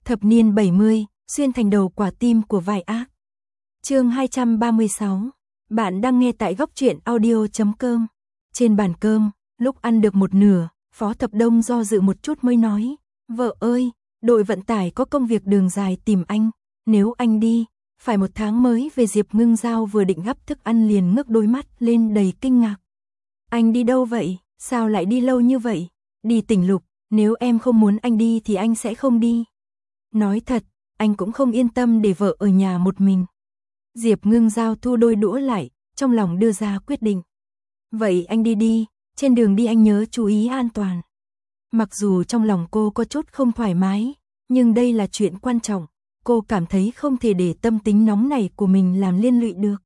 Thập niên 70, xuyên thành đầu quả tim của vai ác. Chương 236. Bạn đang nghe tại góc truyện audio.com. Trên bàn cơm, lúc ăn được một nửa, Phó Thập Đông do dự một chút mới nói, vợ ơi, đội vận tải có công việc đường dài tìm anh, nếu anh đi, phải 1 tháng mới về. Diệp Ngưng Giao vừa định gắp thức ăn liền ngước đôi mắt lên đầy kinh ngạc. Anh đi đâu vậy, sao lại đi lâu như vậy? Đi Tỉnh Lục, nếu em không muốn anh đi thì anh sẽ không đi. Nói thật, anh cũng không yên tâm để vợ ở nhà một mình. Diệp Ngưng Giao thu đôi đũa lại, trong lòng đưa ra quyết định. Vậy anh đi đi, trên đường đi anh nhớ chú ý an toàn. Mặc dù trong lòng cô có chút không thoải mái, nhưng đây là chuyện quan trọng, cô cảm thấy không thể để tâm tính nóng này của mình làm liên lụy được.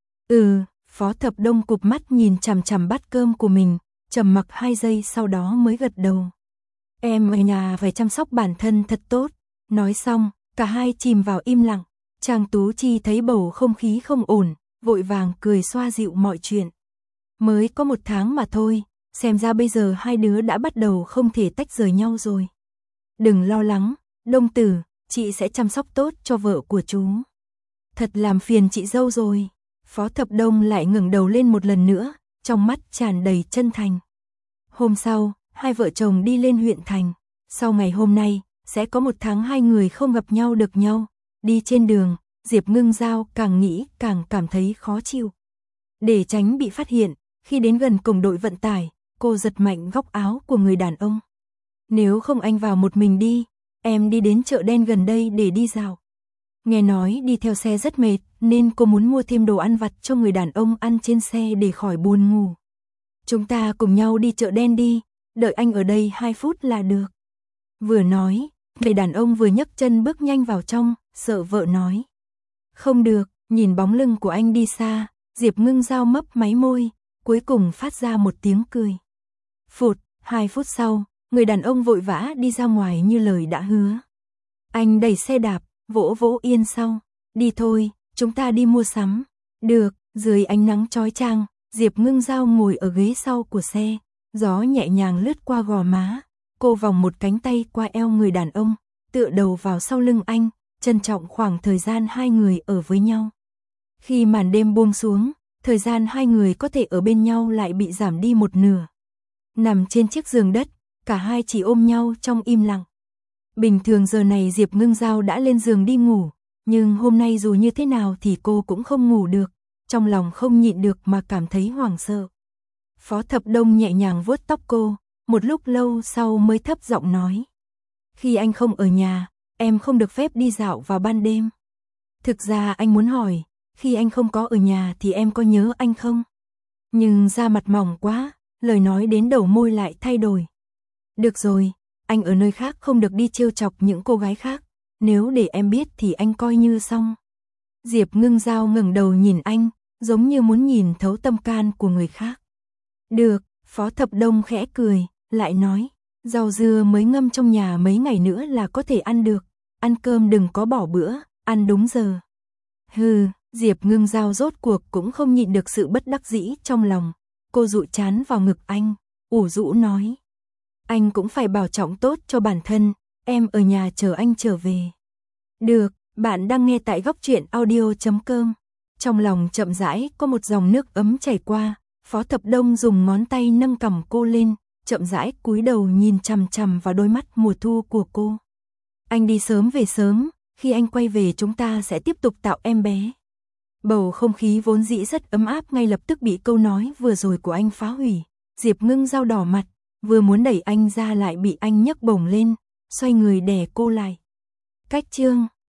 Phó Thập Đông cụp mắt nhìn chằm chằm bát cơm của mình, trầm mặc 2 giây sau đó mới gật đầu. Em ở nhà phải chăm sóc bản thân thật tốt. Nói xong, cả hai chìm vào im lặng. Trang Tú Chi thấy bầu không khí không ổn, vội vàng cười xoa dịu mọi chuyện. Mới có 1 tháng mà thôi, xem ra bây giờ hai đứa đã bắt đầu không thể tách rời nhau rồi. Đừng lo lắng, Đông Tử, chị sẽ chăm sóc tốt cho vợ của chú. Thật làm phiền chị dâu rồi. Phó Thập Đông lại ngẩng đầu lên một lần nữa, trong mắt tràn đầy chân thành. Hôm sau, hai vợ chồng đi lên huyện thành. Sau ngày hôm nay, sẽ có 1 tháng hai người không gặp nhau được nhau. Đi trên đường, Diệp Ngưng Giao càng nghĩ càng cảm thấy khó chịu. Để tránh bị phát hiện, khi đến gần cổng đội vận tải, cô giật mạnh góc áo của người đàn ông. Nếu không anh vào một mình đi, em đi đến chợ đen gần đây để đi dạo. Nghe nói đi theo xe rất mệt, nên cô muốn mua thêm đồ ăn vặt cho người đàn ông ăn trên xe để khỏi buồn ngủ. Chúng ta cùng nhau đi chợ đen đi, đợi anh ở đây 2 phút là được. Vừa nói, người đàn ông vừa nhấc chân bước nhanh vào trong, sợ vợ nói. Không được, nhìn bóng lưng của anh đi xa, Diệp Ngưng Giao mấp máy môi, cuối cùng phát ra một tiếng cười. 2 phút sau, người đàn ông vội vã đi ra ngoài như lời đã hứa. Anh đẩy xe đạp, vỗ vỗ yên sau. Đi thôi, chúng ta đi mua sắm. Được, dưới ánh nắng chói chang, Diệp Ngưng Giao ngồi ở ghế sau của xe, gió nhẹ nhàng lướt qua gò má. Cô vòng một cánh tay qua eo người đàn ông, tựa đầu vào sau lưng anh, trân trọng khoảng thời gian hai người ở với nhau. Khi màn đêm buông xuống, thời gian hai người có thể ở bên nhau lại bị giảm đi một nửa. Nằm trên chiếc giường đất, cả hai chỉ ôm nhau trong im lặng. Bình thường giờ này Diệp Ngưng Giao đã lên giường đi ngủ, nhưng hôm nay dù như thế nào thì cô cũng không ngủ được, trong lòng không nhịn được mà cảm thấy hoảng sợ. Phó Thập Đông nhẹ nhàng vuốt tóc cô, một lúc lâu sau mới thấp giọng nói. Khi anh không ở nhà, em không được phép đi dạo vào ban đêm. Thực ra anh muốn hỏi, khi anh không có ở nhà thì em có nhớ anh không? Nhưng da mặt mỏng quá, lời nói đến đầu môi lại thay đổi. Được rồi, anh ở nơi khác không được đi trêu chọc những cô gái khác, nếu để em biết thì anh coi như xong. Diệp Ngưng Giao ngẩng đầu nhìn anh, giống như muốn nhìn thấu tâm can của người khác. Được, Phó Thập Đông khẽ cười, lại nói, rau dưa mới ngâm trong nhà mấy ngày nữa là có thể ăn được, ăn cơm đừng có bỏ bữa, ăn đúng giờ. Diệp Ngưng Giao rốt cuộc cũng không nhịn được sự bất đắc dĩ trong lòng, cô dụi trán vào ngực anh, ủ rũ nói. Anh cũng phải bảo trọng tốt cho bản thân, em ở nhà chờ anh trở về. Được, bạn đang nghe tại góc truyện audio.com. Trong lòng chậm rãi có một dòng nước ấm chảy qua, Phó Thập Đông dùng ngón tay nâng cằm cô lên, chậm rãi cúi đầu nhìn chằm chằm vào đôi mắt mùa thu của cô. Anh đi sớm về sớm, khi anh quay về chúng ta sẽ tiếp tục tạo em bé. Bầu không khí vốn dĩ rất ấm áp ngay lập tức bị câu nói vừa rồi của anh phá hủy. Diệp Ngưng Giao đỏ mặt, vừa muốn đẩy anh ra lại bị anh nhấc bổng lên, xoay người đè cô lại. Cách chương